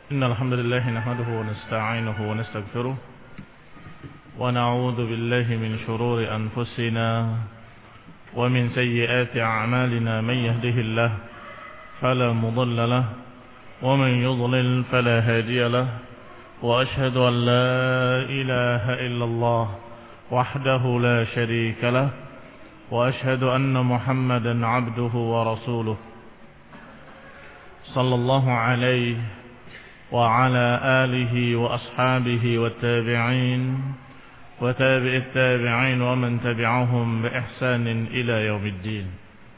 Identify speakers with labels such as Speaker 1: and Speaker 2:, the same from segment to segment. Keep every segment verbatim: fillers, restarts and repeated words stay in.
Speaker 1: إن الحمد لله نحمده ونستعينه ونستغفره ونعوذ بالله من شرور أنفسنا ومن سيئات أعمالنا. من يهده الله فلا مضل له ومن يضلل فلا هادي له وأشهد أن لا إله إلا الله وحده لا شريك له وأشهد أن محمدا عبده ورسوله صلى الله عليه وعلى آله وأصحابه والتابعين وتابع التابعين ومن تبعهم بإحسان إلى يوم الدين.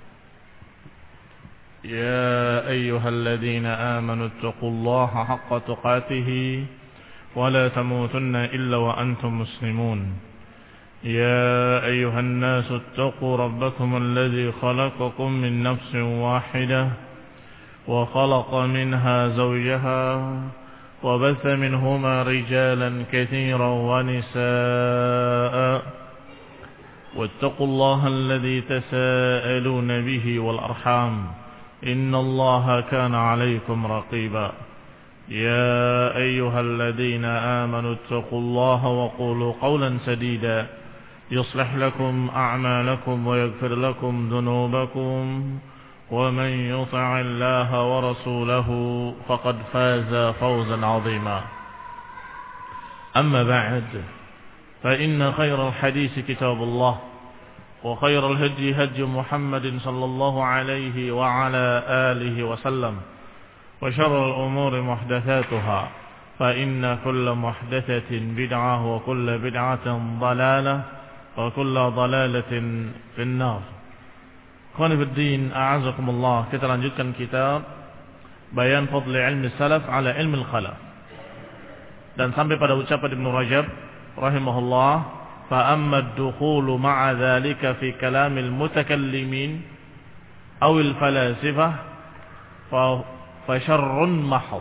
Speaker 1: يا أيها الذين آمنوا اتقوا الله حق تقاته ولا تموتن إلا وأنتم مسلمون. يا أيها الناس اتقوا ربكم الذي خلقكم من نفس واحدة وخلق منها زوجها وبث منهما رجالا كثيرا ونساء واتقوا الله الذي تساءلون به والأرحام إن الله كان عليكم رقيبا. يا أيها الذين آمنوا اتقوا الله وقولوا قولا سديدا يصلح لكم أعمالكم ويغفر لكم ذنوبكم ومن يطع الله ورسوله فقد فاز فوزا عظيما. أما بعد فإن خير الحديث كتاب الله وخير الهدي هدي محمد صلى الله عليه وعلى آله وسلم وشر الأمور محدثاتها فإن كل محدثة بدعة وكل بدعة ضلالة وكل ضلالة في النار. Khonifuddin a'azakumullah. Kita lanjutkan kitab Bayan Fadli Ilmi Salaf ala Ilmi Khalaf, dan sampai pada ucapan Ibnu Rajab rahimahullah, fa amma ad-dukhulu ma'a dhalika fi kalamil mutakallimin awil falasifah fa fa syarrun mahad.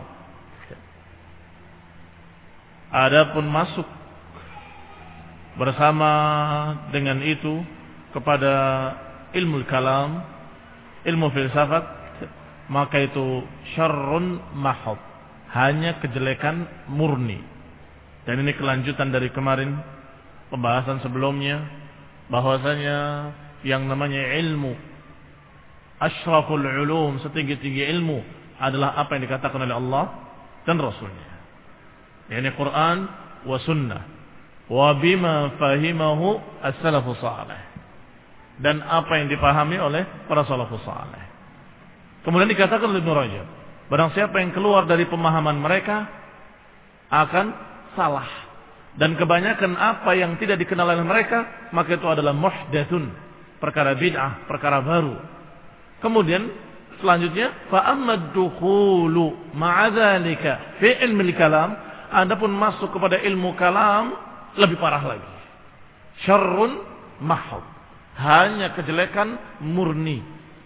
Speaker 1: Adapun masuk bersama dengan itu kepada ilmu kalam, ilmu filsafat, maka itu syarrun mahad, hanya kejelekan murni. Dan ini kelanjutan dari kemarin pembahasan sebelumnya, bahwasanya yang namanya ilmu, asyraful ulum, setinggi-tinggi ilmu adalah apa yang dikatakan oleh Allah dan Rasulnya, yakni Quran wa sunnah, wa bima fahimahu as-salafus salih, dan apa yang dipahami oleh para salafus salih. Kemudian dikatakan oleh Ibnu Rajab, barang siapa yang keluar dari pemahaman mereka akan salah, dan kebanyakan apa yang tidak dikenal oleh mereka maka itu adalah muhdatsun, perkara bid'ah, perkara baru. Kemudian selanjutnya, fa amma dukhulu ma'a dzalika fi ilmi kalam, adapun masuk kepada ilmu kalam lebih parah lagi, syarrun mahad, hanya kejelekan murni.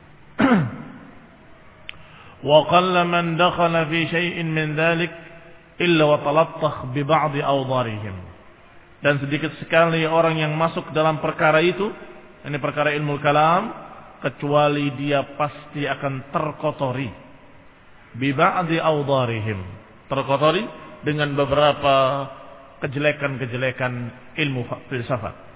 Speaker 1: Wa qalla man dakhala fi syai'in min dzalik illa wa talattakh bi ba'd awdharihim, dan sedikit sekali orang yang masuk dalam perkara itu, ini perkara ilmu kalam, kecuali dia pasti akan terkotori bi ba'd awdharihim, terkotori dengan beberapa kejelekan-kejelekan ilmu filsafat.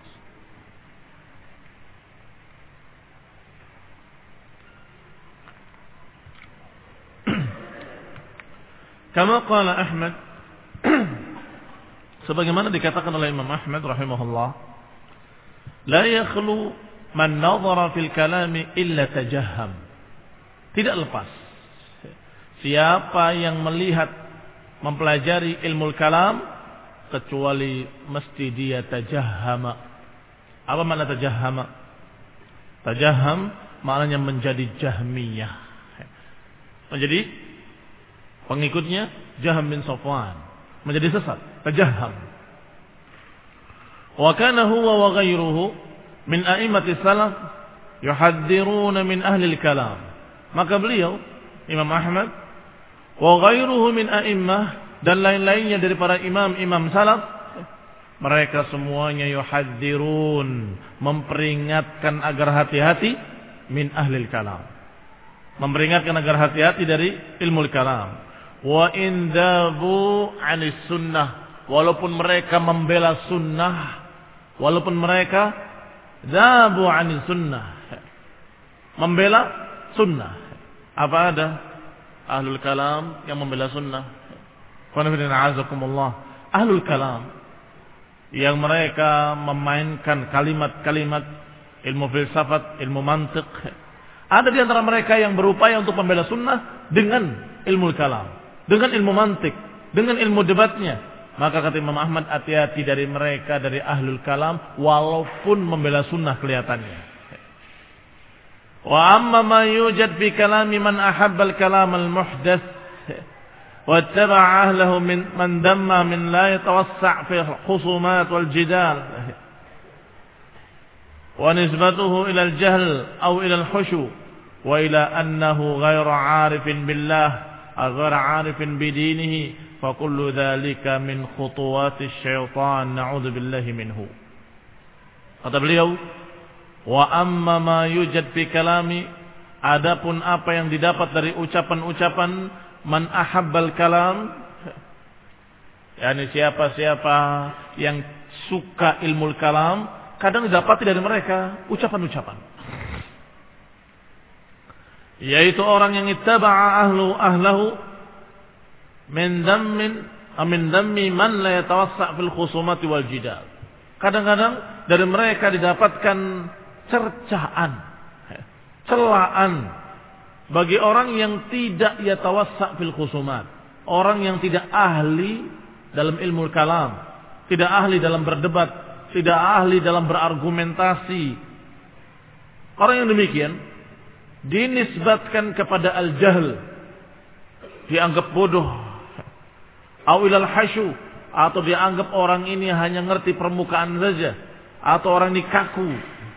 Speaker 1: Kama qala Ahmad, sebagaimana dikatakan oleh Imam Ahmad rahimahullah, la yakhlu man nadhara fil kalami illa tajahham. Tidak lepas siapa yang melihat, mempelajari ilmu kalam, kecuali mesti dia tajahhama. Apa makna tajahhama? Tajahham maknanya menjadi jahmiyah, menjadi pengikutnya Jahm bin Safwan, menjadi sesat, tajahham. Wa kana huwa wa ghayruhu min a'immati salaf yuhaddziruna min ahli al-kalam. Maka beliau Imam Ahmad wa ghayruhu min a'immah, dan lain-lainnya dari para imam-imam salaf, mereka semuanya yuhadzirun, memperingatkan agar hati-hati min ahli al-kalam, memperingatkan agar hati-hati dari ilmu kalam. wa in dabu 'anis sunnah, walaupun mereka membela sunnah, walaupun mereka dabu 'anis sunnah, membela sunnah. Apa ada ahlul kalam yang membela sunnah? Ahlul kalam yang mereka memainkan kalimat-kalimat ilmu filsafat, ilmu mantiq. Ada di antara mereka yang berupaya untuk membela sunnah dengan ilmu kalam, dengan ilmu mantiq, dengan ilmu debatnya. Maka kata Imam Ahmad, hati-hati dari mereka, dari ahlul kalam, walaupun membela sunnah kelihatannya. Wa amma ma yujad fi kalami man ahabba al-kalam al-muhdath wattaba'a ahlahu min man damma min la yatawassa' fi khusumat wal jidal wa nisbatuhu ila al-jahl aw ila al-khushu wa ila annahu ghayra 'arifin billah aw ghayra 'arifin bi dinihi fa kullu dhalika min khutuwati syaitan na'udzu billahi minhu. Kata beliau, wa amma ma yujad fi kalami, adapun apa yang didapat dari ucapan-ucapan man ahabbal kalam, yakni siapa-siapa yang suka ilmu kalam, kadang didapati dari mereka ucapan-ucapan, yaitu orang yang ittaba'a ahlu ahlahu min dammin amin dammi man la yatawassa' fil khusumati wal jidal. Kadang-kadang dari mereka didapatkan cercaan, celaan bagi orang yang tidak yatawassa' fil khusumat, orang yang tidak ahli dalam ilmu kalam, tidak ahli dalam berdebat, tidak ahli dalam berargumentasi. Orang yang demikian dinisbatkan kepada al-jahl, dianggap bodoh, au ilal hasyu, atau dianggap orang ini hanya ngerti permukaan saja, atau orang ini kaku.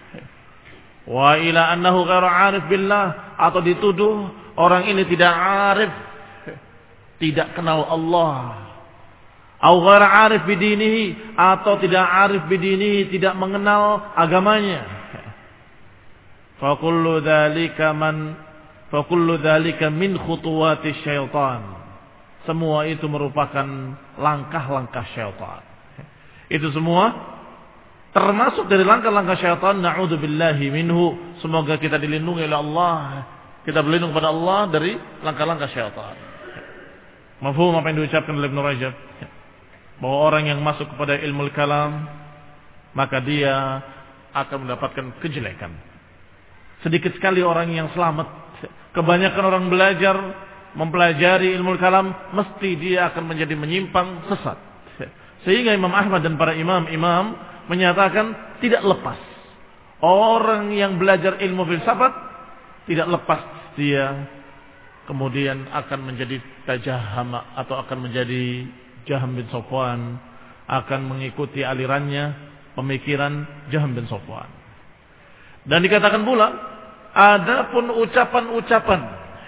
Speaker 1: Wa ila annahu ghairu 'arif billah, atau dituduh orang ini tidak arif, tidak kenal Allah. Au ghairu 'arif bidinihi, atau tidak arif bidinihi, tidak mengenal agamanya. Fa kullu dzalika man fa kullu dzalika min khutuwati syaitan. Semua itu merupakan langkah-langkah syaitan. Itu semua termasuk dari langkah-langkah syaitan, na'udzubillahi minhu. Semoga kita dilindungi oleh Allah, kita berlindung pada Allah dari langkah-langkah syaitan. Mafhum apa yang diucapkan oleh Ibnu Rajab, bahwa orang yang masuk kepada ilmu kalam, maka dia akan mendapatkan kejelekan. Sedikit sekali orang yang selamat. Kebanyakan orang belajar, mempelajari ilmu kalam, mesti dia akan menjadi menyimpang, sesat. Sehingga Imam Ahmad dan para imam-imam menyatakan tidak lepas orang yang belajar ilmu filsafat, tidak lepas dia kemudian akan menjadi tajahama, atau akan menjadi Jahm bin Safwan, akan mengikuti alirannya pemikiran Jahm bin Safwan. Dan dikatakan pula, adapun ucapan-ucapan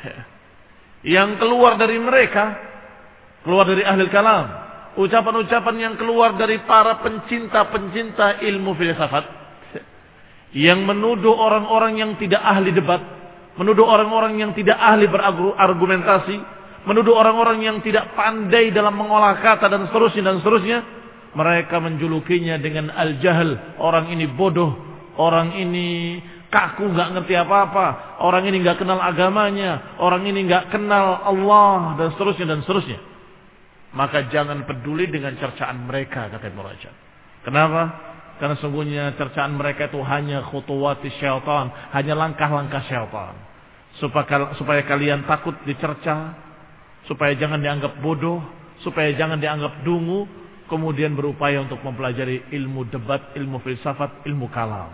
Speaker 1: yang keluar dari mereka, keluar dari ahli kalam, ucapan-ucapan yang keluar dari para pencinta-pencinta ilmu filsafat, yang menuduh orang-orang yang tidak ahli debat, menuduh orang-orang yang tidak ahli berargumentasi, menuduh orang-orang yang tidak pandai dalam mengolah kata dan seterusnya dan seterusnya. Mereka menjulukinya dengan al-jahl, orang ini bodoh, orang ini kaku, nggak ngerti apa-apa, orang ini nggak kenal agamanya, orang ini nggak kenal Allah, dan seterusnya dan seterusnya. Maka jangan peduli dengan cercaan mereka, kata Ibnu Rajab. Kenapa? Karena sungguhnya cercaan mereka itu hanya khutuwati syaitan, hanya langkah-langkah syaitan. Supaya, supaya kalian takut dicerca, supaya jangan dianggap bodoh, supaya jangan dianggap dungu, kemudian berupaya untuk mempelajari ilmu debat, ilmu filsafat, ilmu kalam.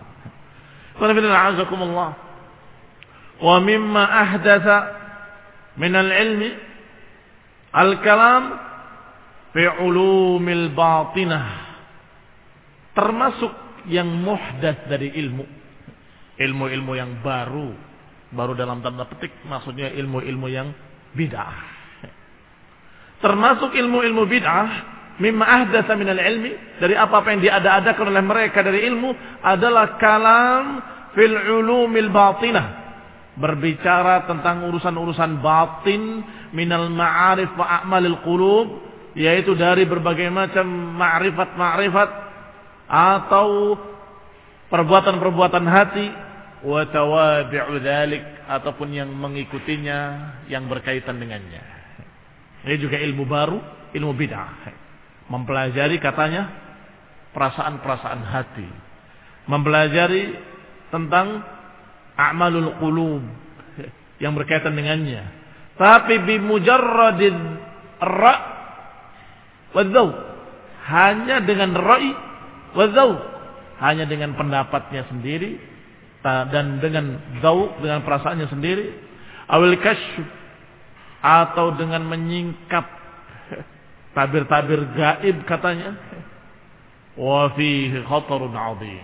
Speaker 1: Wa mimma ahdatha min al-ilmi al-kalam fi ulumil batinah, termasuk yang muhdats dari ilmu, ilmu-ilmu yang baru, baru dalam tanda petik, maksudnya ilmu-ilmu yang bid'ah. Termasuk ilmu-ilmu bid'ah, mimma ahdatsa minal ilmi, dari apa-apa yang diada-adakan oleh mereka dari ilmu, adalah kalam fil ulumil batinah, berbicara tentang urusan-urusan batin minal ma'arif wa a'malil qulub, yaitu dari berbagai macam ma'rifat-ma'rifat atau perbuatan-perbuatan hati, wa tawabi'u dzalik, ataupun yang mengikutinya, yang berkaitan dengannya. Ini juga ilmu baru, ilmu bid'ah. Mempelajari katanya perasaan-perasaan hati, mempelajari tentang a'malul qulub yang berkaitan dengannya, tapi bimujarradid ra' wa dzauq, hanya dengan ra'i wa dzauq, hanya dengan pendapatnya sendiri dan dengan dzauq, dengan perasaannya sendiri, awil kasyf, atau dengan menyingkap tabir-tabir gaib katanya. Wa fihi khatarun 'adzim.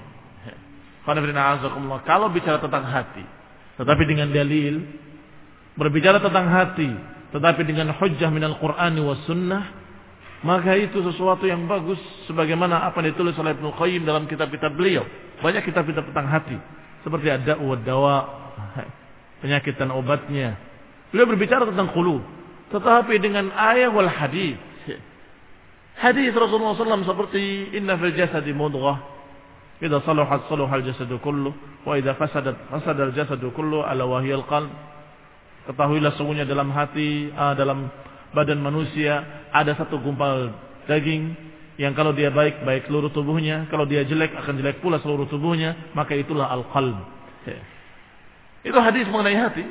Speaker 1: Kalau bicara tentang hati, tetapi dengan dalil, berbicara tentang hati, tetapi dengan hujjah minal Qur'ani was sunnah, maka itu sesuatu yang bagus, sebagaimana apa yang ditulis oleh Ibnu Qayyim dalam kitab-kitab beliau. Banyak kitab-kitab tentang hati, seperti Ad-Da'u wad-Dawa, penyakit dan obatnya. Beliau berbicara tentang qulub, tetapi dengan ayat wal hadis. Hadis Rasulullah sallallahu alaihi wasallam seperti inna fil jasadi mudghah, idza salahat salaha al-jasadu kullu, wa idza fasadat fasada al-jasadu kullu, ala wa hiya al-qalb. Ketahuilah sungguhnya dalam hati, uh, dalam badan manusia ada satu gumpal daging yang kalau dia baik, baik seluruh tubuhnya, kalau dia jelek akan jelek pula seluruh tubuhnya, maka itulah al-qalb. Itu hadis mengenai hati.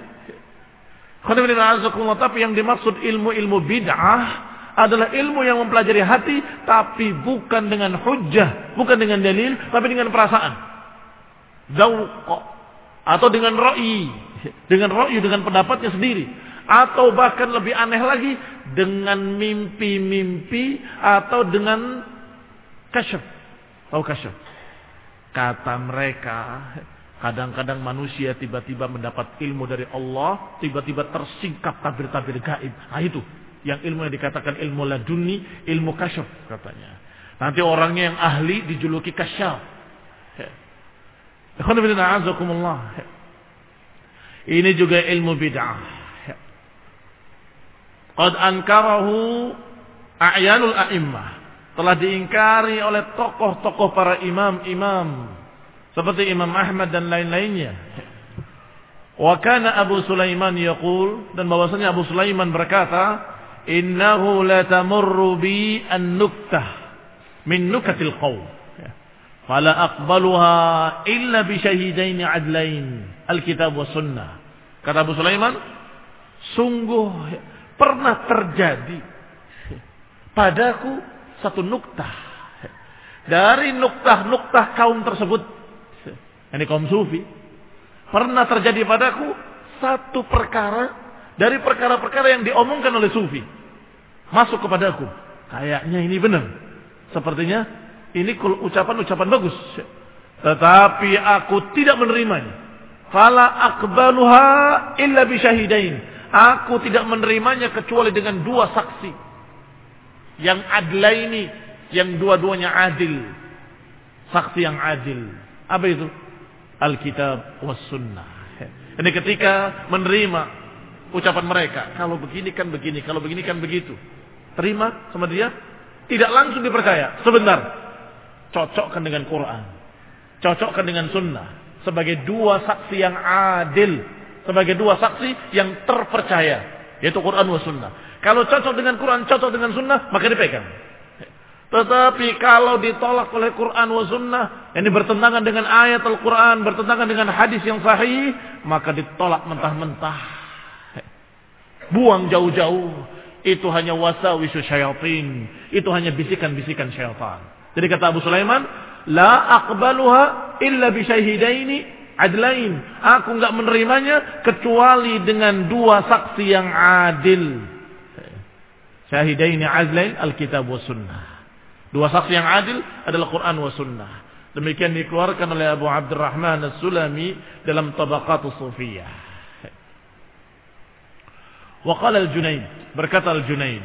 Speaker 1: Tapi yang dimaksud ilmu-ilmu bid'ah adalah ilmu yang mempelajari hati, tapi bukan dengan hujjah, bukan dengan dalil, tapi dengan perasaan, dzauq, atau dengan ra'i, dengan ra'i, dengan pendapatnya sendiri, atau bahkan lebih aneh lagi, dengan mimpi-mimpi, atau dengan kasyaf. Tahu kasyaf? Kata mereka, kadang-kadang manusia tiba-tiba mendapat ilmu dari Allah, tiba-tiba tersingkap tabir-tabir gaib. Nah itu yang ilmu yang dikatakan ilmu laduni, ilmu kasyaf katanya. Nanti orangnya yang ahli dijuluki kasyaf. Ini juga ilmu bid'ah. Qad ankarahu a'yanul a'immah, telah diingkari oleh tokoh-tokoh para imam-imam seperti Imam Ahmad dan lain-lainnya. Wa kana Abu Sulaiman yaqul, dan bahwasanya Abu Sulaiman berkata, innahu la tamurru bi an-nuktah min nukatil qaum fala aqbaluha illa bi syahidaini adlain al-kitab wa sunnah. Kata Abu Sulaiman, sungguh pernah terjadi padaku satu nuktah dari nuktah-nuktah kaum tersebut, ini kaum sufi. Pernah terjadi padaku satu perkara dari perkara-perkara yang diomongkan oleh sufi, masuk kepadaku, kayaknya ini benar, sepertinya ini ucapan-ucapan bagus, tetapi aku tidak menerimanya. Fala aqbaluha illa bi syahidain, aku tidak menerimanya kecuali dengan dua saksi yang adlaini, yang dua-duanya adil, saksi yang adil. Apa itu? Alkitab was sunnah. Ini ketika menerima ucapan mereka, kalau begini kan begini, kalau begini kan begitu, terima sama dia, tidak langsung dipercaya. Sebentar, cocokkan dengan Quran, cocokkan dengan sunnah, sebagai dua saksi yang adil, sebagai dua saksi yang terpercaya, yaitu Quran wa sunnah. Kalau cocok dengan Quran, cocok dengan sunnah, maka dipegang. Tetapi kalau ditolak oleh Quran wa sunnah, ini bertentangan dengan ayat Al-Quran, bertentangan dengan hadis yang sahih, maka ditolak mentah-mentah, buang jauh-jauh. Itu hanya wasawisu syayatin, itu hanya bisikan-bisikan syaitan. Jadi kata Abu Sulaiman, la aqbaluha illa bi syahidaini adlain, aku enggak menerimanya kecuali dengan dua saksi yang adil. Syahidaini adlain alkitab wa sunnah. Dua saksi yang adil adalah Quran wa sunnah. Demikian dikeluarkan oleh Abu Abdurrahman As-Sulami dalam Tabaqatus Sufiyah. Wa qala Al-Junayd, berkata Al-Junayd,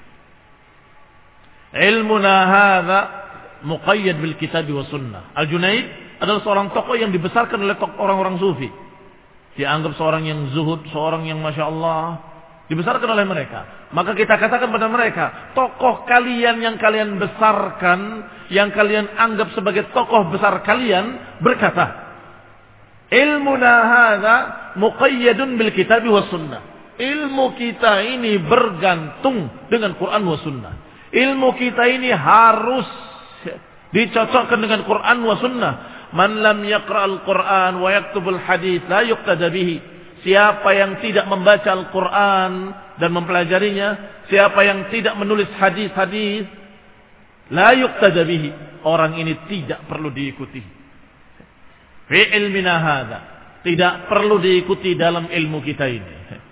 Speaker 1: ilmuna hadza muqayyad bil kitab wa sunnah. Al-Junayd adalah seorang tokoh yang dibesarkan oleh orang-orang sufi. dianggap seorang yang zuhud, seorang yang Masya Allah, dibesarkan oleh mereka. Maka kita katakan pada mereka, tokoh kalian yang kalian besarkan, yang kalian anggap sebagai tokoh besar kalian, berkata, ilmuna hadza muqayyadun bil kitab was sunnah. Ilmu kita ini bergantung dengan Quran was sunnah. Ilmu kita ini harus dicocokkan dengan Quran was sunnah. Man lam yaqra'al Quran wa yaktubul hadits la yuqtada bihi. Siapa yang tidak membaca Al-Quran dan mempelajarinya, siapa yang tidak menulis hadis-hadis, la yuqtada bihi, orang ini tidak perlu diikuti. Fi ilmina hadza, tidak perlu diikuti dalam ilmu kita ini.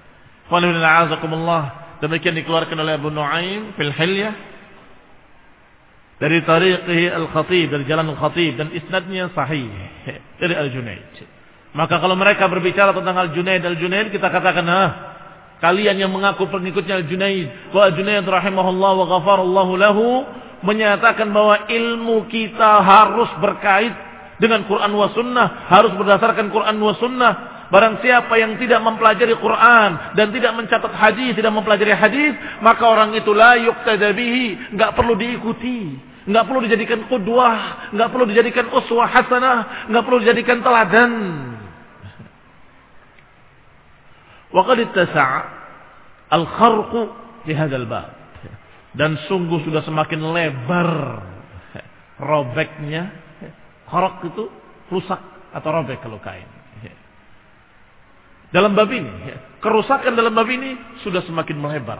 Speaker 1: Demikian dikeluarkan oleh Abu Nuaim fil Hilyah dari tariqih Al-Khatib, dari jalan Al-Khatib, dan isnadnya sahih dari Al-Junaid. Maka kalau mereka berbicara tentang Al-Junaid, Al-Junaid, kita katakan, ah, kalian yang mengaku pengikutnya Al-Junaid, wa Al-Junaid rahimahullah wa ghafarallahu lahu, menyatakan bahwa ilmu kita harus berkait dengan Quran wa sunnah, harus berdasarkan Quran wa sunnah. Barang siapa yang tidak mempelajari Quran dan tidak mencatat hadis, tidak mempelajari hadis, maka orang itu la yuqtada bihi, enggak perlu diikuti, enggak perlu dijadikan qudwah, enggak perlu dijadikan uswah hasanah, enggak perlu dijadikan teladan. Wa qad ittasa'a al-kharqu fi hadzal bab. Dan sungguh sudah semakin lebar robeknya. Kharq itu rusak atau robek kalau kain. Dalam bab ini, kerusakan dalam bab ini sudah semakin melebar.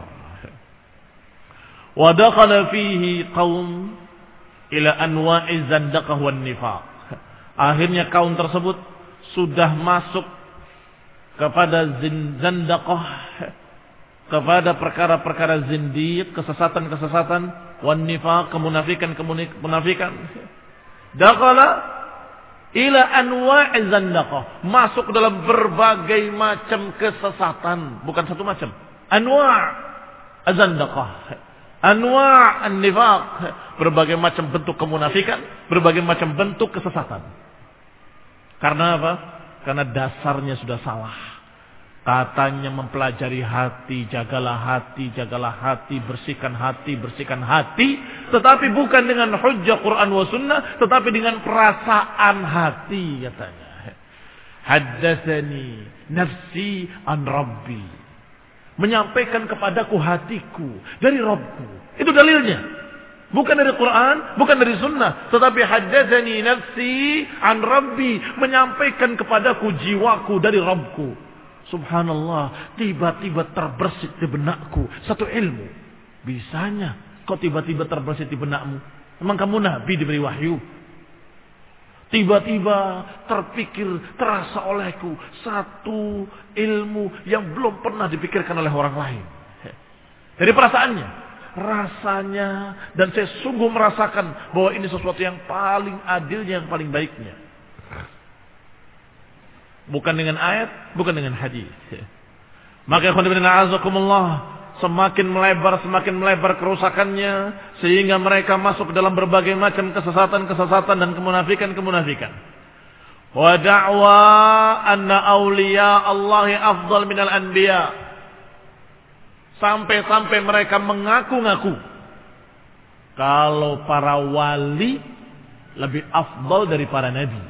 Speaker 1: Wa dakhala fihi qaum ila anwa'i zandaqah wan nifaq. Akhirnya kaum tersebut sudah masuk kepada zandaqah, kepada perkara-perkara zindiq, kesesatan-kesesatan, wan nifaq, kemunafikan-kemunafikan. Dakhala ila anwa'i zandaqah, masuk dalam berbagai macam kesesatan, bukan satu macam. Anwa' az-zandaqah, anwa' an-nifaq, berbagai macam bentuk kemunafikan, berbagai macam bentuk kesesatan. Karena apa? Karena dasarnya sudah salah. Katanya mempelajari hati, jagalah hati, jagalah hati, bersihkan hati, bersihkan hati. Tetapi bukan dengan hujjah Quran wa sunnah, tetapi dengan perasaan hati katanya. Haddatsani nafsi an rabbi. Menyampaikan kepadaku hatiku dari Rabbku. Itu dalilnya. Bukan dari Quran, bukan dari sunnah, tetapi haddatsani nafsi an rabbi, menyampaikan kepadaku jiwaku dari Rabbku. Subhanallah, tiba-tiba terbersit di benakku satu ilmu. Bisanya kok tiba-tiba terbersit di benakmu? Memang kamu nabi diberi wahyu? Tiba-tiba terpikir, terasa olehku satu ilmu yang belum pernah dipikirkan oleh orang lain. Dari perasaannya, rasanya, dan saya sungguh merasakan bahwa ini sesuatu yang paling adilnya, yang paling baiknya. Bukan dengan ayat, bukan dengan hadis. Maka ikhwan fillah a'azakumullah, semakin melebar, semakin melebar kerusakannya, sehingga mereka masuk dalam berbagai macam kesesatan-kesesatan dan kemunafikan-kemunafikan. Wa da'wa anna awliya Allahi afdal minal anbiya. Sampai-sampai mereka mengaku-ngaku kalau para wali lebih afdal dari para nabi.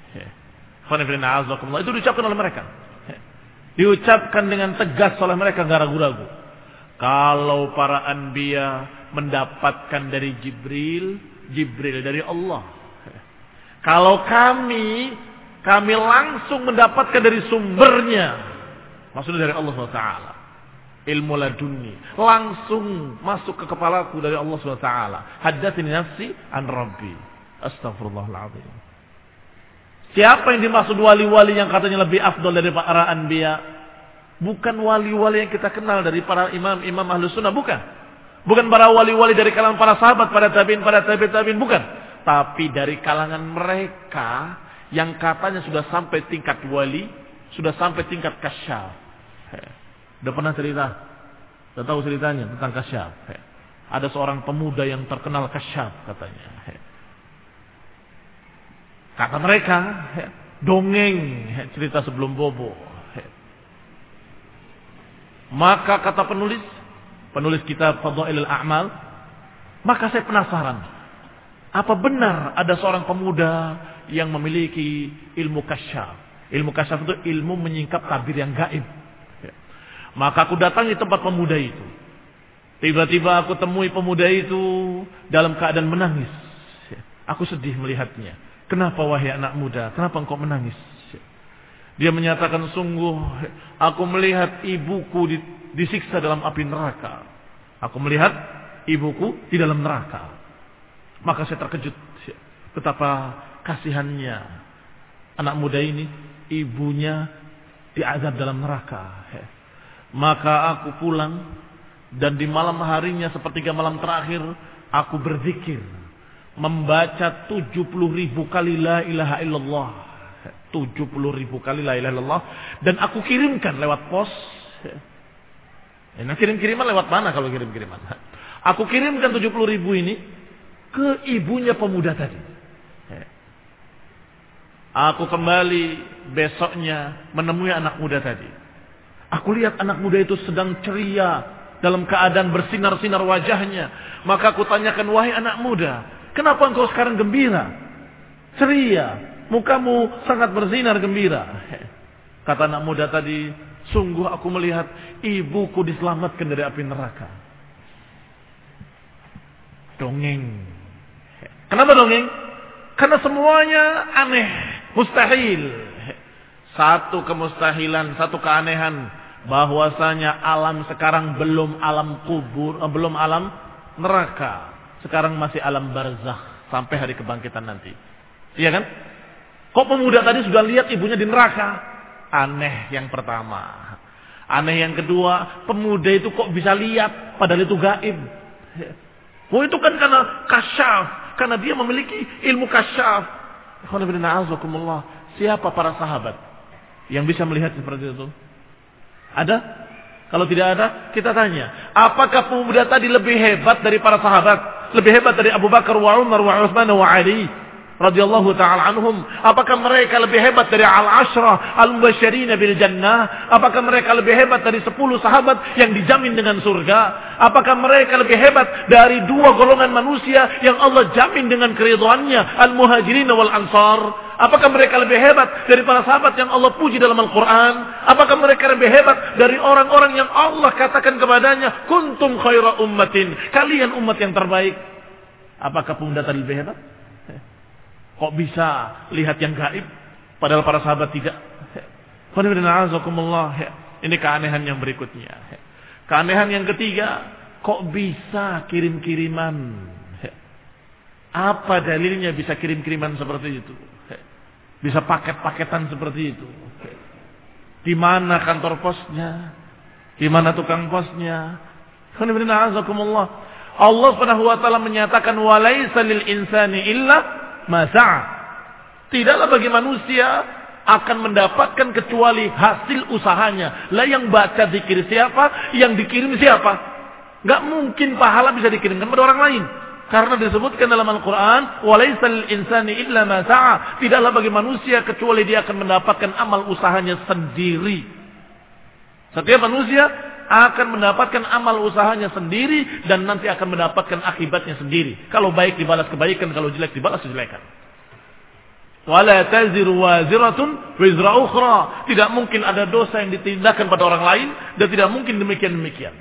Speaker 1: Itu diucapkan oleh mereka. Diucapkan dengan tegas oleh mereka, enggak ragu-ragu. Kalau para anbiya mendapatkan dari Jibril, Jibril dari Allah. Kalau kami, kami langsung mendapatkan dari sumbernya. Maksudnya dari Allah subhanahu wa taala. Ilmu laduni. Langsung masuk ke kepalaku dari Allah subhanahu wa taala. Haddatsani nafsi an rabbi. Astaghfirullahaladzim. Siapa yang dimaksud wali-wali yang katanya lebih afdal dari para anbiya? Bukan wali-wali yang kita kenal dari para imam-imam ahlus sunnah, bukan. Bukan para wali-wali dari kalangan para sahabat, para tabi'in, para tabi'in, tabi'in, bukan. Tapi dari kalangan mereka yang katanya sudah sampai tingkat wali, sudah sampai tingkat kasyaf. Udah pernah cerita? Udah tahu ceritanya tentang kasyaf? Ada seorang pemuda yang terkenal kasyaf katanya. Kata mereka, dongeng cerita sebelum bobo. Maka kata penulis, penulis kitab Fadailul A'mal, maka saya penasaran, apa benar ada seorang pemuda yang memiliki ilmu kasyaf? Ilmu kasyaf itu ilmu menyingkap tabir yang gaib. Maka aku datangi tempat pemuda itu. Tiba-tiba aku temui pemuda itu dalam keadaan menangis. Aku sedih melihatnya. Kenapa wahai anak muda? Kenapa engkau menangis? Dia menyatakan, sungguh aku melihat ibuku disiksa dalam api neraka. Aku melihat ibuku di dalam neraka. Maka saya terkejut. Betapa kasihannya anak muda ini. Ibunya diazab dalam neraka. Maka aku pulang. Dan di malam harinya sepertiga malam terakhir. Aku berzikir. Membaca tujuh puluh ribu kali la ilaha illallah. tujuh puluh ribu kali la ilaha illallah. Dan aku kirimkan lewat pos. Nah, kirim-kiriman lewat mana kalau kirim-kiriman? Aku kirimkan tujuh puluh ribu ini ke ibunya pemuda tadi. Aku kembali besoknya menemui anak muda tadi. Aku lihat anak muda itu sedang ceria, dalam keadaan bersinar-sinar wajahnya. Maka aku tanyakan, wahai anak muda, kenapa engkau sekarang gembira? Ceria, mukamu sangat bersinar gembira. Kata anak muda tadi, sungguh aku melihat ibuku diselamatkan dari api neraka. Dongeng. Kenapa dongeng? Karena semuanya aneh, mustahil. Satu kemustahilan, satu keanehan, bahwasanya alam sekarang belum alam kubur, belum alam neraka. Sekarang masih alam barzakh sampai hari kebangkitan nanti. Iya kan? Kok pemuda tadi sudah lihat ibunya di neraka? Aneh yang pertama. Aneh yang kedua, pemuda itu kok bisa lihat padahal itu gaib. Oh, itu kan karena kasyaf, karena dia memiliki ilmu kasyaf. Siapa para sahabat yang bisa melihat seperti itu? Ada? Kalau tidak ada, kita tanya, apakah pemuda tadi lebih hebat dari para sahabat? Lebih hebat dari Abu Bakar wa Umar wa Utsman wa Ali radhiyallahu taala anhum? Apakah mereka lebih hebat dari al-ashrah al-mubasysyirin bil jannah? Apakah mereka lebih hebat dari sepuluh sahabat yang dijamin dengan surga? Apakah mereka lebih hebat dari dua golongan manusia yang Allah jamin dengan keridhaannya, al-muhajirin wal ansar? Apakah mereka lebih hebat dari para sahabat yang Allah puji dalam Al-Quran? Apakah mereka lebih hebat dari orang-orang yang Allah katakan kepadanya, kuntum khaira ummatin, kalian umat yang terbaik? Apakah pemuda tadi lebih hebat? Kok bisa lihat yang gaib padahal para sahabat tidak? Ini keanehan yang berikutnya. Keanehan yang ketiga, kok bisa kirim-kiriman? Apa dalilnya bisa kirim-kiriman seperti itu? Bisa paket-paketan seperti itu. Di mana kantor posnya? Di mana tukang posnya? Allah Subhanahu wa taala menyatakan, walaisa lil insani illa ma sa'a. Tidaklah bagi manusia akan mendapatkan kecuali hasil usahanya. Lah yang baca zikir siapa? Yang dikirim siapa? Enggak mungkin pahala bisa dikirimkan pada orang lain. Karena disebutkan dalam Al-Quran, walaisal insani illa ma sa'a. Tidaklah bagi manusia kecuali dia akan mendapatkan amal usahanya sendiri. Setiap manusia akan mendapatkan amal usahanya sendiri dan nanti akan mendapatkan akibatnya sendiri. Kalau baik dibalas kebaikan, kalau jelek dibalas kejelekan. Wala taziru waziratun wizra ukhra. Tidak mungkin ada dosa yang ditindakkan pada orang lain dan tidak mungkin demikian-demikian.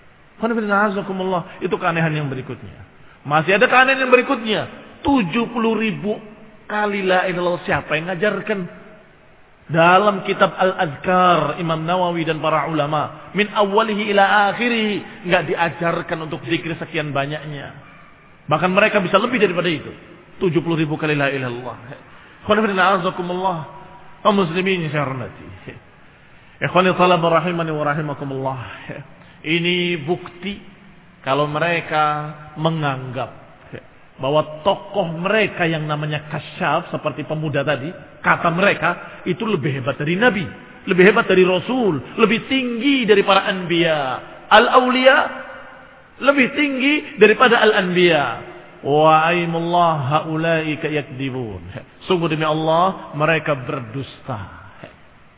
Speaker 1: Itu keanehan yang berikutnya. Masih ada keanehan yang berikutnya. tujuh puluh ribu kali la ilaha illallah. Siapa yang ngajarkan? Dalam kitab Al-Adhkar Imam Nawawi dan para ulama, min awwalihi ila akhirih, enggak diajarkan untuk zikir sekian banyaknya. Bahkan mereka bisa lebih daripada itu. tujuh puluh ribu kali la ilaha illallah. Khonifidina azakumullah wa muslimin yang saya hormati. Ikhwani talab rahimani wa rahimakumullah. Ini bukti kalau mereka menganggap bahwa tokoh mereka yang namanya kasyaf seperti pemuda tadi, kata mereka itu lebih hebat dari Nabi, lebih hebat dari Rasul, lebih tinggi dari para anbiya. Al-awliya lebih tinggi daripada al-anbiya. Wa aimullah haulaika yakdibun. Sungguh demi Allah mereka berdusta.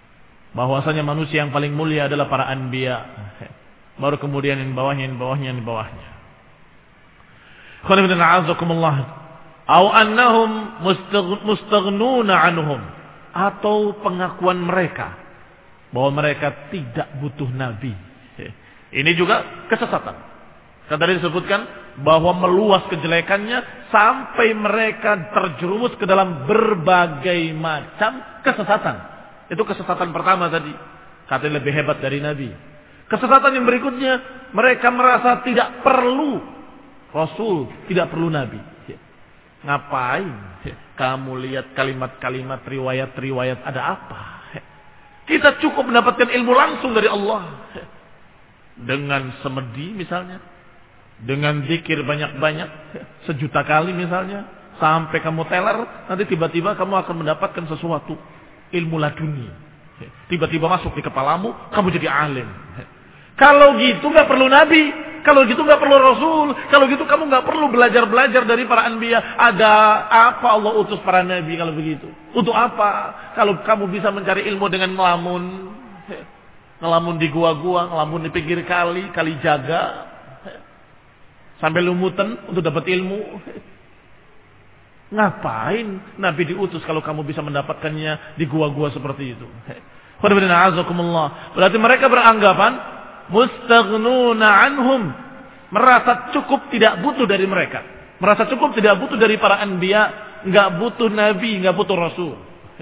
Speaker 1: bahwasanya manusia yang paling mulia adalah para anbiya. Baru kemudian yang bawahnya, yang bawahnya, yang bawahnya. Khonibna a'azakumullah. Au annahum mustaghnuna anhum. Atau pengakuan mereka bahwa mereka tidak butuh nabi. Ini juga kesesatan. Kan tadi disebutkan bahwa meluas kejelekannya sampai mereka terjerumus ke dalam berbagai macam kesesatan. Itu kesesatan pertama tadi. Katanya lebih hebat dari nabi. Kesesatan yang berikutnya, mereka merasa tidak perlu rasul, tidak perlu nabi. Ngapain kamu lihat kalimat-kalimat riwayat-riwayat, ada apa? Kita cukup mendapatkan ilmu langsung dari Allah. Dengan semedi misalnya, dengan zikir banyak-banyak, sejuta kali misalnya, sampai kamu teler, nanti tiba-tiba kamu akan mendapatkan sesuatu, ilmu laduni. Tiba-tiba masuk di kepalamu, kamu jadi alim. Kalau gitu gak perlu nabi. Kalau gitu nggak perlu rasul. Kalau gitu kamu nggak perlu belajar-belajar dari para anbiya. Ada apa Allah utus para nabi kalau begitu? Untuk apa? Kalau kamu bisa mencari ilmu dengan ngelamun, ngelamun di gua-gua, ngelamun di pinggir kali, kali jaga, sampai lumutan untuk dapat ilmu. Ngapain nabi diutus kalau kamu bisa mendapatkannya di gua-gua seperti itu? Berarti mereka beranggapan mustaghnuna anhum, merasa cukup tidak butuh dari mereka, merasa cukup tidak butuh dari para anbiya, enggak butuh nabi, enggak butuh rasul.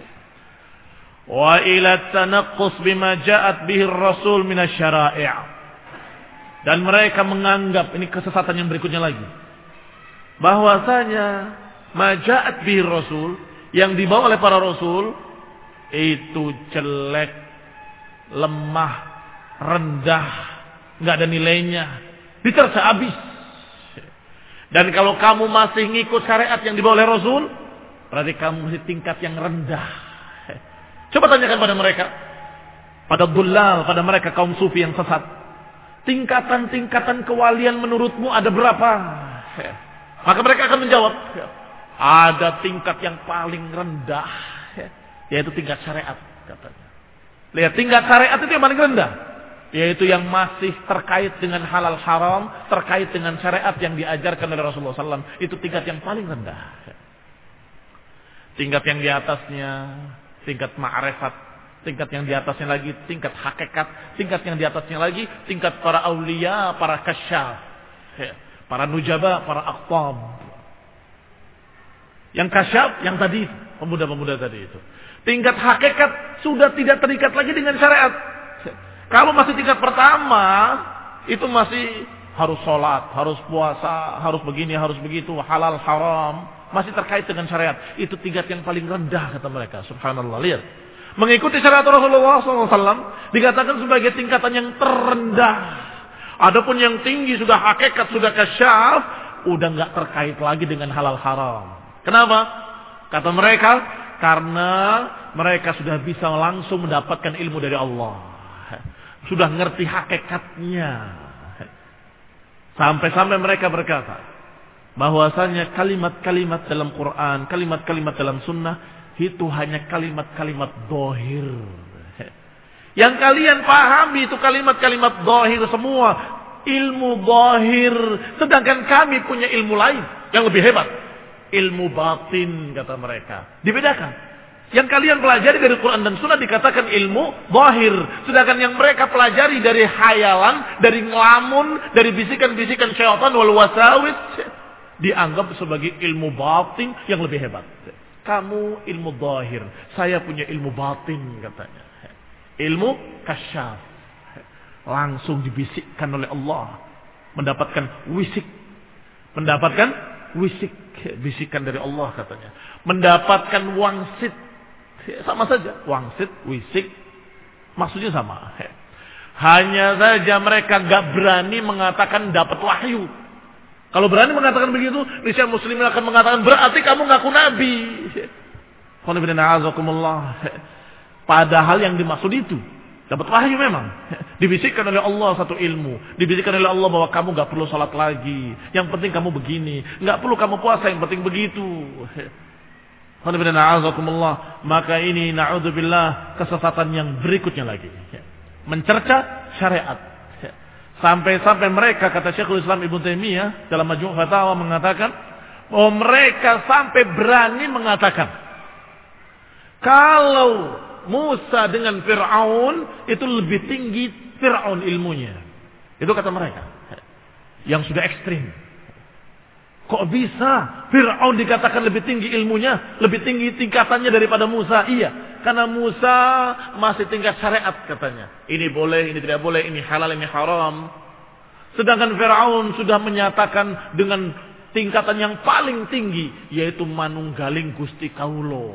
Speaker 1: Wa ila tanaqqus bima ja'at bihi ar-rasul min asy-syara'i'. Dan mereka menganggap, ini kesesatan yang berikutnya lagi, bahwasanya ma ja'at bihi ar-rasul, yang dibawa oleh para rasul itu jelek, lemah, rendah, nggak ada nilainya, ditersa habis. Dan kalau kamu masih ngikut syariat yang dibawa oleh Rasul, berarti kamu masih tingkat yang rendah. Coba tanyakan pada mereka, pada dhullal, pada mereka kaum sufi yang sesat, tingkatan-tingkatan kewalian menurutmu ada berapa? Maka mereka akan menjawab, ada tingkat yang paling rendah, yaitu tingkat syariat, katanya. Lihat, tingkat syariat itu yang paling rendah, yaitu yang masih terkait dengan halal haram, terkait dengan syariat yang diajarkan oleh Rasulullah sallallahu alaihi wasallam. Itu tingkat yang paling rendah. Tingkat yang di atasnya, tingkat ma'rifat. Tingkat yang di atasnya lagi, tingkat hakikat. Tingkat yang di atasnya lagi, tingkat para aulia, para kasyaf, para nujaba, para aqtab. Yang kasyaf, yang tadi, pemuda-pemuda tadi itu. Tingkat hakikat sudah tidak terikat lagi dengan syariat. Kalau masih tingkat pertama, itu masih harus sholat, harus puasa, harus begini, harus begitu, halal, haram, masih terkait dengan syariat. Itu tingkat yang paling rendah, kata mereka. Subhanallah, lihat. Mengikuti syariat Rasulullah sallallahu alaihi wasallam dikatakan sebagai tingkatan yang terendah. Adapun yang tinggi sudah hakikat, sudah kasyaf, udah nggak terkait lagi dengan halal, haram. Kenapa? Kata mereka, karena mereka sudah bisa langsung mendapatkan ilmu dari Allah. Sudah ngerti hakikatnya. Sampai-sampai mereka berkata bahwasanya kalimat-kalimat dalam Quran, kalimat-kalimat dalam sunnah itu hanya kalimat-kalimat zahir. Yang kalian pahami itu kalimat-kalimat zahir semua, ilmu zahir. Sedangkan kami punya ilmu lain yang lebih hebat, ilmu batin, kata mereka. Dibedakan. Yang kalian pelajari dari Quran dan Sunnah dikatakan ilmu zahir. Sedangkan yang mereka pelajari dari hayalan, dari ngelamun, dari bisikan-bisikan syaitan wal wasawis, dianggap sebagai ilmu batin yang lebih hebat. Kamu ilmu zahir, saya punya ilmu batin, katanya. Ilmu kasyaf. Langsung dibisikkan oleh Allah. Mendapatkan wisik. Mendapatkan wisik. Bisikan dari Allah, katanya. Mendapatkan wangsit. Sama saja, wangsit, wisik, maksudnya sama. Hanya saja mereka gak berani mengatakan dapat wahyu. Kalau berani mengatakan begitu, niscaya muslimin akan mengatakan berarti kamu ngaku nabi. Padahal yang dimaksud itu dapat wahyu memang. Dibisikkan oleh Allah satu ilmu. Dibisikkan oleh Allah bahwa kamu gak perlu salat lagi. Yang penting kamu begini. Gak perlu kamu puasa, yang penting begitu. Maka ini na'udzubillah kesesatan yang berikutnya lagi. Mencerca syariat. Sampai-sampai mereka, kata Syekhul Islam Ibnu Taimiyah dalam Majmu' Fatawa mengatakan, oh mereka sampai berani mengatakan, kalau Musa dengan Fir'aun itu lebih tinggi Fir'aun ilmunya. Itu kata mereka. Yang sudah ekstrim. Kok bisa Fir'aun dikatakan lebih tinggi ilmunya, lebih tinggi tingkatannya daripada Musa? Iya, karena Musa masih tingkat syariat katanya. Ini boleh, ini tidak boleh, ini halal, ini haram. Sedangkan Fir'aun sudah menyatakan dengan tingkatan yang paling tinggi, yaitu manunggaling Gusti Kaulo.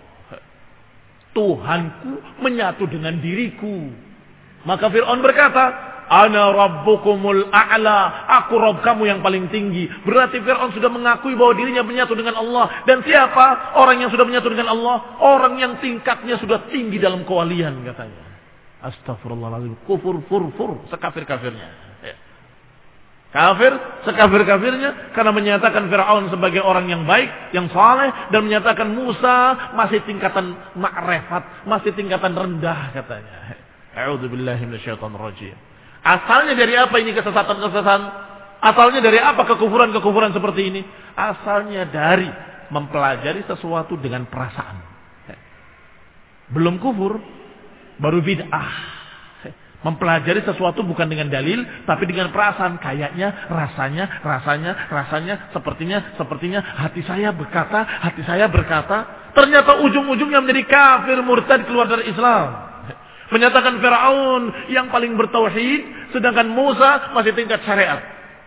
Speaker 1: Tuhanku menyatu dengan diriku. Maka Fir'aun berkata, Ana rabbukumul a'la, aku Rabb kamu yang paling tinggi. Berarti Fir'aun sudah mengakui bahwa dirinya menyatu dengan Allah. Dan siapa orang yang sudah menyatu dengan Allah? Orang yang tingkatnya sudah tinggi dalam kewalian katanya. Astagfirullahaladzim. Kufur fur-fur, sekafir-kafirnya. Kafir, sekafir-kafirnya karena menyatakan Fir'aun sebagai orang yang baik, yang saleh, dan menyatakan Musa masih tingkatan ma'rifat, masih tingkatan rendah katanya. A'udzubillahi minasyaitonir rajim. Asalnya dari apa ini kesesatan-kesesatan? Asalnya dari apa kekufuran-kekufuran seperti ini? Asalnya dari mempelajari sesuatu dengan perasaan. Belum kufur, baru bid'ah. Mempelajari sesuatu bukan dengan dalil, tapi dengan perasaan. Kayaknya, rasanya, rasanya, rasanya, sepertinya, sepertinya, hati saya berkata, hati saya berkata. Ternyata ujung-ujungnya menjadi kafir, murtad, keluar dari Islam. Menyatakan Fir'aun yang paling bertauhid, sedangkan Musa masih tingkat syariat.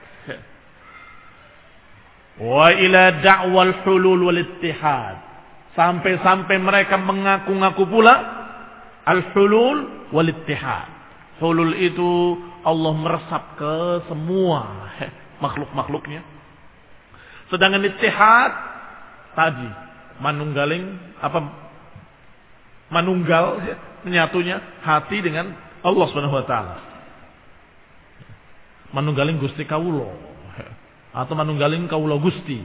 Speaker 1: Wa ila da'wal hulul wal ittihad. Sampai-sampai mereka mengaku-ngaku pula al-hulul wal ittihad. Hulul itu Allah meresap ke semua makhluk-makhluknya. Sedangkan ittihad tadi manunggaling apa manunggal menyatunya hati dengan Allah Subhanahu wa taala. Manunggaling Gusti Kawula atau manunggaling Kawula Gusti.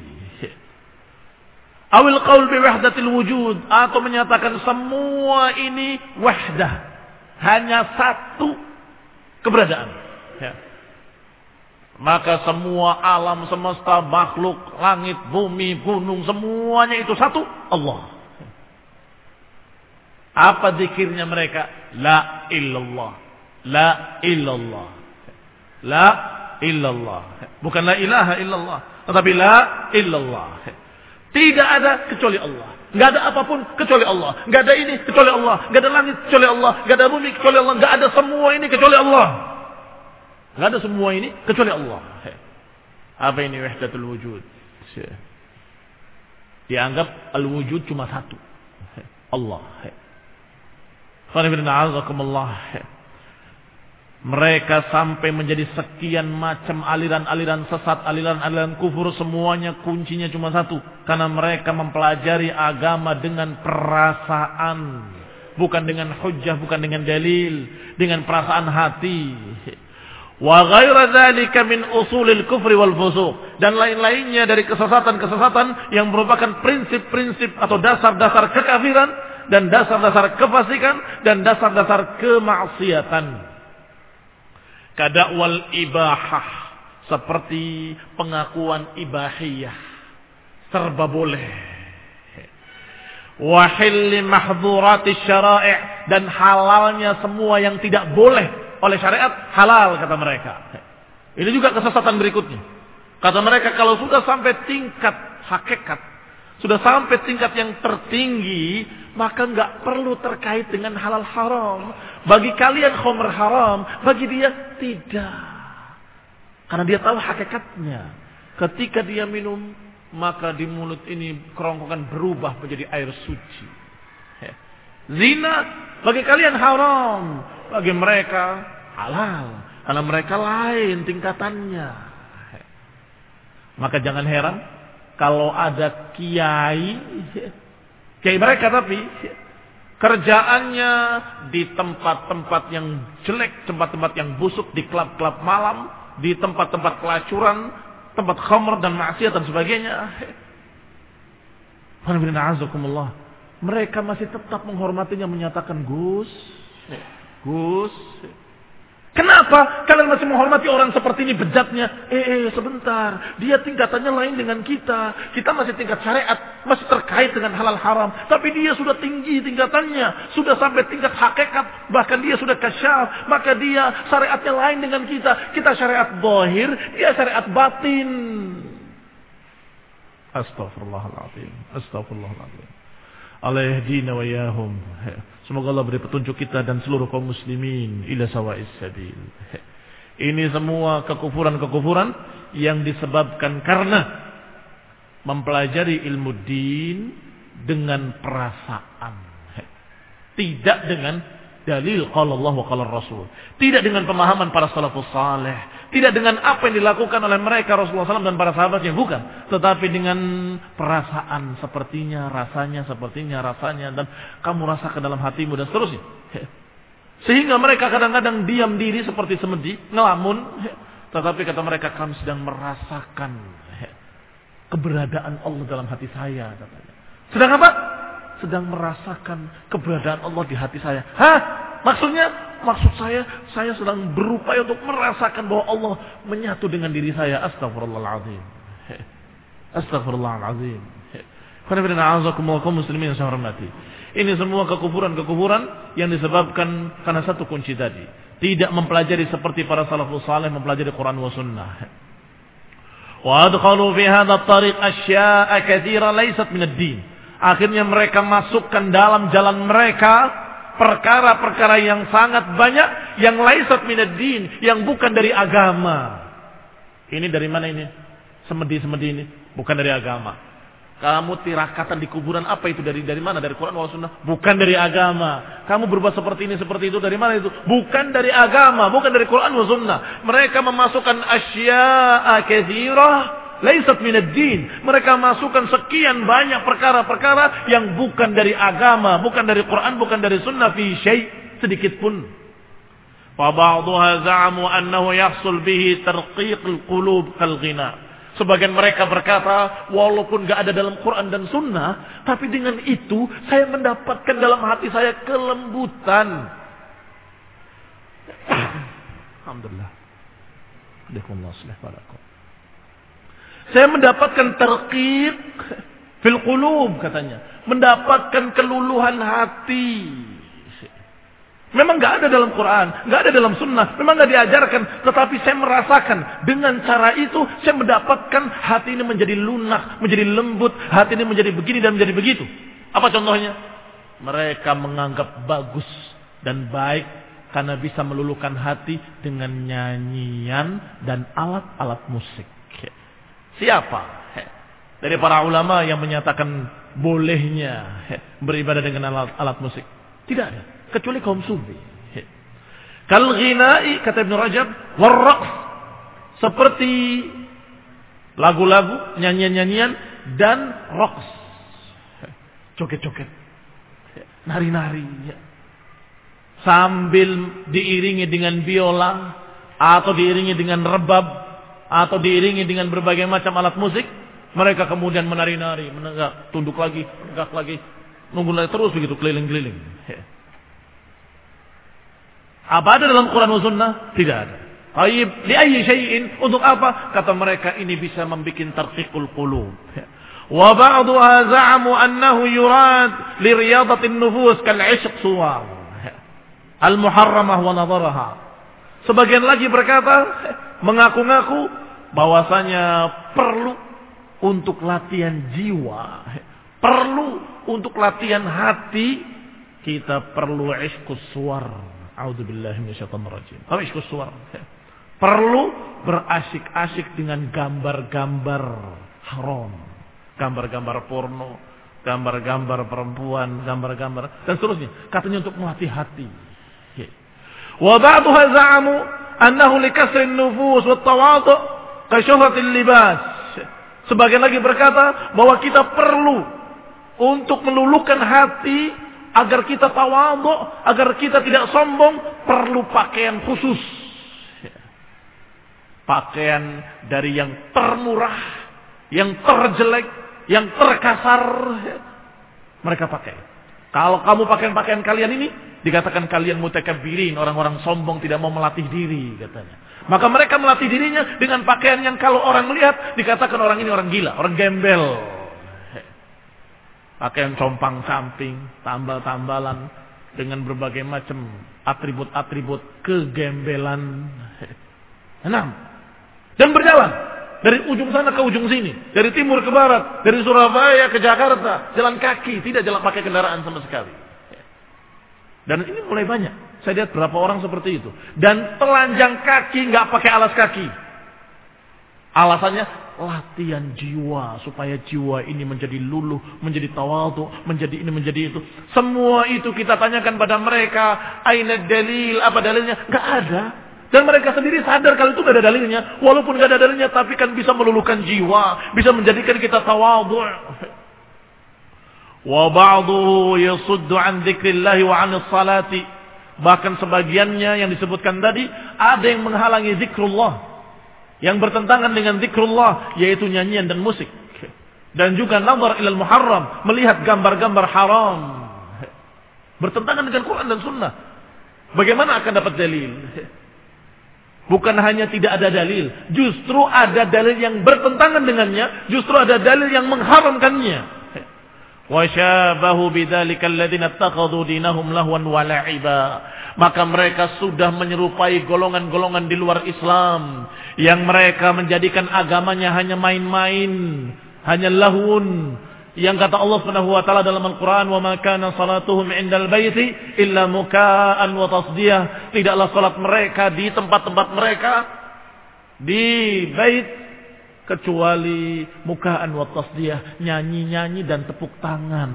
Speaker 1: Awil qaul bi wahdatil wujud, atau menyatakan semua ini wahdah, hanya satu keberadaan. Ya. Maka semua alam semesta, makhluk, langit, bumi, gunung, semuanya itu satu Allah. Apa zikirnya mereka? La illallah. La illallah. La illallah. Bukan la ilaha illallah, tetapi la illallah. Tidak ada kecuali Allah. Enggak ada apapun kecuali Allah. Enggak ada ini kecuali Allah. Enggak ada langit kecuali Allah. Enggak ada bumi kecuali Allah. Enggak ada semua ini kecuali Allah. Enggak ada semua ini kecuali Allah. Apa ini wahdatul wujud? Dianggap al-wujud cuma satu. Allah. Mereka sampai menjadi sekian macam aliran-aliran sesat, aliran-aliran kufur, semuanya kuncinya cuma satu. Karena mereka mempelajari agama dengan perasaan, bukan dengan hujjah, bukan dengan dalil, dengan perasaan hati. Wa ghaira dzalika min usulil kufri wal fusuq, dan lain-lainnya dari kesesatan-kesesatan yang merupakan prinsip-prinsip atau dasar-dasar kekafiran dan dasar-dasar kefasikan dan dasar-dasar kemaksiatan. Kadakwal ibahah, seperti pengakuan ibahiyah, serba boleh. Wa hilli mahdhuratis syara'i', dan halalnya semua yang tidak boleh oleh syariat halal kata mereka. Ini juga kesesatan berikutnya. Kata mereka kalau sudah sampai tingkat hakikat, sudah sampai tingkat yang tertinggi, maka enggak perlu terkait dengan halal haram. Bagi kalian khamr haram, bagi dia tidak. Karena dia tahu hakikatnya. Ketika dia minum, maka di mulut ini kerongkongan berubah menjadi air suci. Zina bagi kalian haram, bagi mereka halal. Karena mereka lain tingkatannya. Maka jangan heran kalau ada kiai, kiai mereka tapi kerjaannya di tempat-tempat yang jelek, tempat-tempat yang busuk, di klub-klub malam, di tempat-tempat pelacuran, tempat khamr dan maksiat dan sebagainya. Mereka masih tetap menghormatinya, menyatakan Gus, Gus. Kenapa kalian masih menghormati orang seperti ini bejatnya? Eh, eh, sebentar. Dia tingkatannya lain dengan kita. Kita masih tingkat syariat, masih terkait dengan halal haram. Tapi dia sudah tinggi tingkatannya. Sudah sampai tingkat hakikat. Bahkan dia sudah kasyaf. Maka dia syariatnya lain dengan kita. Kita syariat zahir, dia syariat batin. Astaghfirullahaladzim. Astaghfirullahaladzim. Allah yahdina wa iyahum. Semoga Allah beri petunjuk kita dan seluruh kaum muslimin ila sawa'is sabil. Ini semua kekufuran-kekufuran yang disebabkan karena mempelajari ilmu din dengan perasaan. Tidak dengan dalil qala Allah wa qala Rasul. Tidak dengan pemahaman para salafus saleh. Tidak dengan apa yang dilakukan oleh mereka Rasulullah shallallahu alaihi wasallam dan para sahabatnya. Bukan. Tetapi dengan perasaan sepertinya, rasanya, sepertinya, rasanya. Dan kamu rasakan dalam hatimu dan seterusnya. Sehingga mereka kadang-kadang diam diri seperti semedi, ngelamun. Tetapi kata mereka, kami sedang merasakan keberadaan Allah dalam hati saya. Katanya. Sedang apa? Sedang merasakan keberadaan Allah di hati saya. Hah? Maksudnya? Maksud saya, saya sedang berupaya untuk merasakan bahwa Allah menyatu dengan diri saya. Astagfirullahaladzim. Astagfirullahaladzim. Kaum muslimin yang saya hormati. Ini semua kekufuran-kekufuran yang disebabkan karena satu kunci tadi. Tidak mempelajari seperti para salafus saleh mempelajari Quran wa sunnah. Wa adkhalu fi hadha at-tariq asya'a katsira laysat min ad-din. Akhirnya mereka masukkan dalam jalan mereka perkara-perkara yang sangat banyak yang laisat minad din, yang bukan dari agama. Ini dari mana ini? Semedi-semedi ini bukan dari agama. Kamu tirakatan di kuburan, apa itu dari dari mana? Dari Quran wal Sunnah? Bukan dari agama. Kamu berbuat seperti ini seperti itu dari mana itu? Bukan dari agama, bukan dari Quran wal Sunnah. Mereka memasukkan asya'a katsirah laisat minad din. Mereka masukkan sekian banyak perkara-perkara yang bukan dari agama, bukan dari Quran, bukan dari sunnah fi syai' sedikit pun. Fa ba'dha za'amu annahu yahsul bihi tarqiqul qulub kal ghina. Sebagian mereka berkata, walaupun enggak ada dalam Quran dan sunnah, tapi dengan itu saya mendapatkan dalam hati saya kelembutan. Alhamdulillah. Alhamdulillah salih barakum. Saya mendapatkan terqiq fil qulub katanya, mendapatkan keluluhan hati. Memang enggak ada dalam Quran, enggak ada dalam sunnah, memang enggak diajarkan, tetapi saya merasakan dengan cara itu saya mendapatkan hati ini menjadi lunak, menjadi lembut, hati ini menjadi begini dan menjadi begitu. Apa contohnya? Mereka menganggap bagus dan baik karena bisa meluluhkan hati dengan nyanyian dan alat-alat musik. Siapa? Dari para ulama yang menyatakan bolehnya beribadah dengan alat, alat musik. Tidak ada. Kecuali kaum sufi. Kal ghina'i, kata Ibn Rajab, warraqs. Seperti lagu-lagu, nyanyian-nyanyian, dan raqs. Joget-joget. Nari-nari. Sambil diiringi dengan biola, atau diiringi dengan rebab, atau diiringi dengan berbagai macam alat musik, mereka kemudian menari-nari, menegak, tunduk lagi, tegak lagi, nunggu lagi terus begitu keliling-keliling. Apa ada dalam Quran dan Sunnah? Tidak ada. Taib, li ayyi syai'in, untuk apa? Kata mereka ini bisa membuat tarqiqul qulub. Wa ba'dha za'amu annahu yurad li riyadatin nufus kal 'ishq suwar al muharramah wa nadharaha. Sebagian lagi berkata, mengaku-ngaku bahwasanya perlu untuk latihan jiwa, perlu untuk latihan hati, kita perlu ishqus suwar. A'udzubillahi minasyaitonir rajim. Apa ishqus suwar? Perlu berasik-asik dengan gambar-gambar haram, gambar-gambar porno, gambar-gambar perempuan, gambar-gambar dan seterusnya. Katanya untuk melatih hati. Wa ba'dha za'amu annahu likasrin nufus wat tawadhu ka syuhratil libas. Sebagian lagi berkata bahwa kita perlu untuk meluluhkan hati agar kita tawadhu, agar kita tidak sombong, perlu pakaian khusus. Pakaian dari yang termurah, yang terjelek, yang terkasar mereka pakai. Kalau kamu pakaian-pakaian kalian ini, dikatakan kalian mutakabbirin, orang-orang sombong tidak mau melatih diri katanya. Maka mereka melatih dirinya dengan pakaian yang kalau orang melihat dikatakan orang ini orang gila, orang gembel. Pakaian compang-camping, tambal-tambalan dengan berbagai macam atribut-atribut kegembelan. Enam. Dan berjalan dari ujung sana ke ujung sini, dari timur ke barat, dari Surabaya ke Jakarta, jalan kaki, tidak jalan pakai kendaraan sama sekali. Dan ini mulai banyak. Saya lihat berapa orang seperti itu. Dan telanjang kaki, nggak pakai alas kaki. Alasannya latihan jiwa supaya jiwa ini menjadi luluh, menjadi tawadhu, menjadi ini, menjadi itu. Semua itu kita tanyakan pada mereka, aina dalil, apa dalilnya? Nggak ada. Dan mereka sendiri sadar kalau itu nggak ada dalilnya. Walaupun nggak ada dalilnya, tapi kan bisa meluluhkan jiwa, bisa menjadikan kita tawadhu. Wa ba'duhu yasuddu an dzikrillah wa 'anis salati. Bahkan sebagiannya yang disebutkan tadi ada yang menghalangi zikrullah, yang bertentangan dengan zikrullah, yaitu nyanyian dan musik. Dan juga nazar ilal muharram, melihat gambar-gambar haram. Bertentangan dengan Quran dan Sunnah. Bagaimana akan dapat dalil? Bukan hanya tidak ada dalil, justru ada dalil yang bertentangan dengannya, justru ada dalil yang mengharamkannya. Wa syabahu bidzalika alladziina ittakhadhu dinahum lahwan wa la'iba. Maka mereka sudah menyerupai golongan-golongan di luar Islam yang mereka menjadikan agamanya hanya main-main, hanya lahun. Yang kata Allah Subhanahu wa taala dalam Al-Qur'an, "Wa ma kana salatuhum 'indal baiti illa muka'an wa tasdiyah." Tidaklah salat mereka di tempat-tempat mereka di bait kecuali mukaan wa tasdiyah, nyanyi-nyanyi dan tepuk tangan.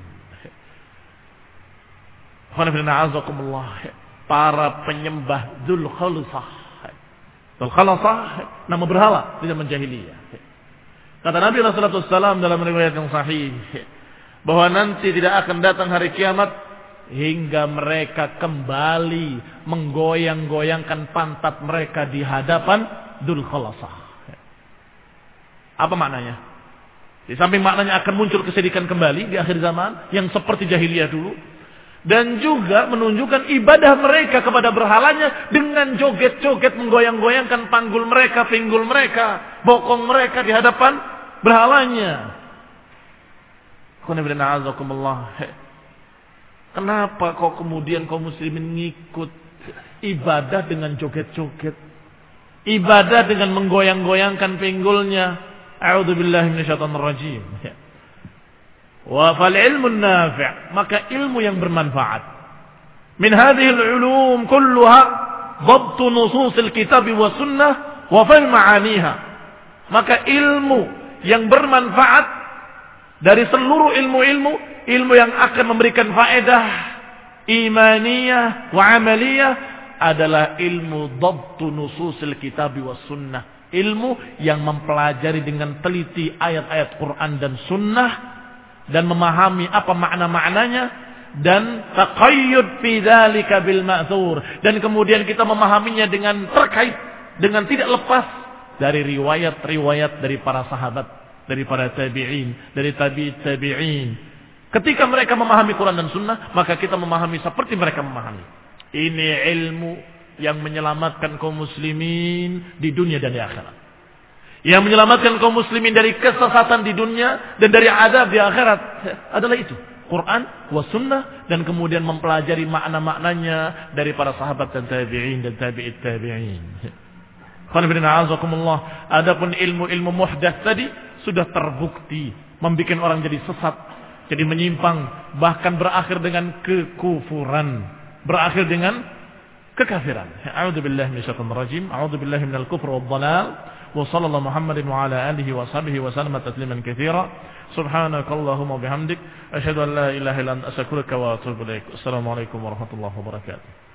Speaker 1: Para penyembah Dzul Khalasah. Dzul Khalasah nama berhala di zaman jahiliyah. Kata Nabi sallallahu alaihi wasallam dalam riwayat yang sahih bahwa nanti tidak akan datang hari kiamat hingga mereka kembali menggoyang-goyangkan pantat mereka di hadapan Dzul Khalasah. Apa maknanya? Di samping maknanya akan muncul kesedihan kembali di akhir zaman yang seperti jahiliyah dulu, dan juga menunjukkan ibadah mereka kepada berhalanya dengan joget-joget menggoyang-goyangkan panggul mereka, pinggul mereka, bokong mereka di hadapan berhalanya. Kenapa kok kemudian kaum muslimin ngikut ibadah dengan joget-joget, ibadah dengan menggoyang-goyangkan pinggulnya? A'udzubillahi minasyaitonir rajim. Wa fal ilmu nafi', maka ilmu yang bermanfaat. Min hadhihi al-ulum kulluha dhabt nusus al-kitab wa sunnah wa fahm ma'aniha. Maka ilmu yang bermanfaat dari seluruh ilmu-ilmu, ilmu yang akan memberikan faedah imaniyah wa amaliyah adalah ilmu dhabt nusus al-kitab wa sunnah. Ilmu yang mempelajari dengan teliti ayat-ayat Quran dan Sunnah dan memahami apa makna-maknanya dan taqayyud fi dzalika bil ma'thur, dan kemudian kita memahaminya dengan terkait dengan tidak lepas dari riwayat-riwayat dari para sahabat, dari para tabi'in, dari tabi'it tabi'in. Ketika mereka memahami Quran dan Sunnah, maka kita memahami seperti mereka memahami. Ini ilmu yang menyelamatkan kaum muslimin di dunia dan di akhirat. Yang menyelamatkan kaum muslimin dari kesesatan di dunia dan dari azab di akhirat adalah itu, Quran wa sunnah, dan kemudian mempelajari makna-maknanya dari para sahabat dan tabi'in dan tabi'it tabi'in. Adapun ilmu-ilmu muhdats tadi sudah terbukti membuat orang jadi sesat, jadi menyimpang, bahkan berakhir dengan kekufuran, berakhir dengan kekafiran. A'udzubillahi minasyaitonir rajim. A'udzubillahi minal kufri wad dhalal. Wa sallallahu Muhammadin wa ala alihi wa sahbihi wa sallama tasliman katsira. Subhanakallahumma bihamdik asyhadu an la ilaha illa anta astaghfiruka wa atubu ilaik. Assalamualaikum warahmatullahi wabarakatuh.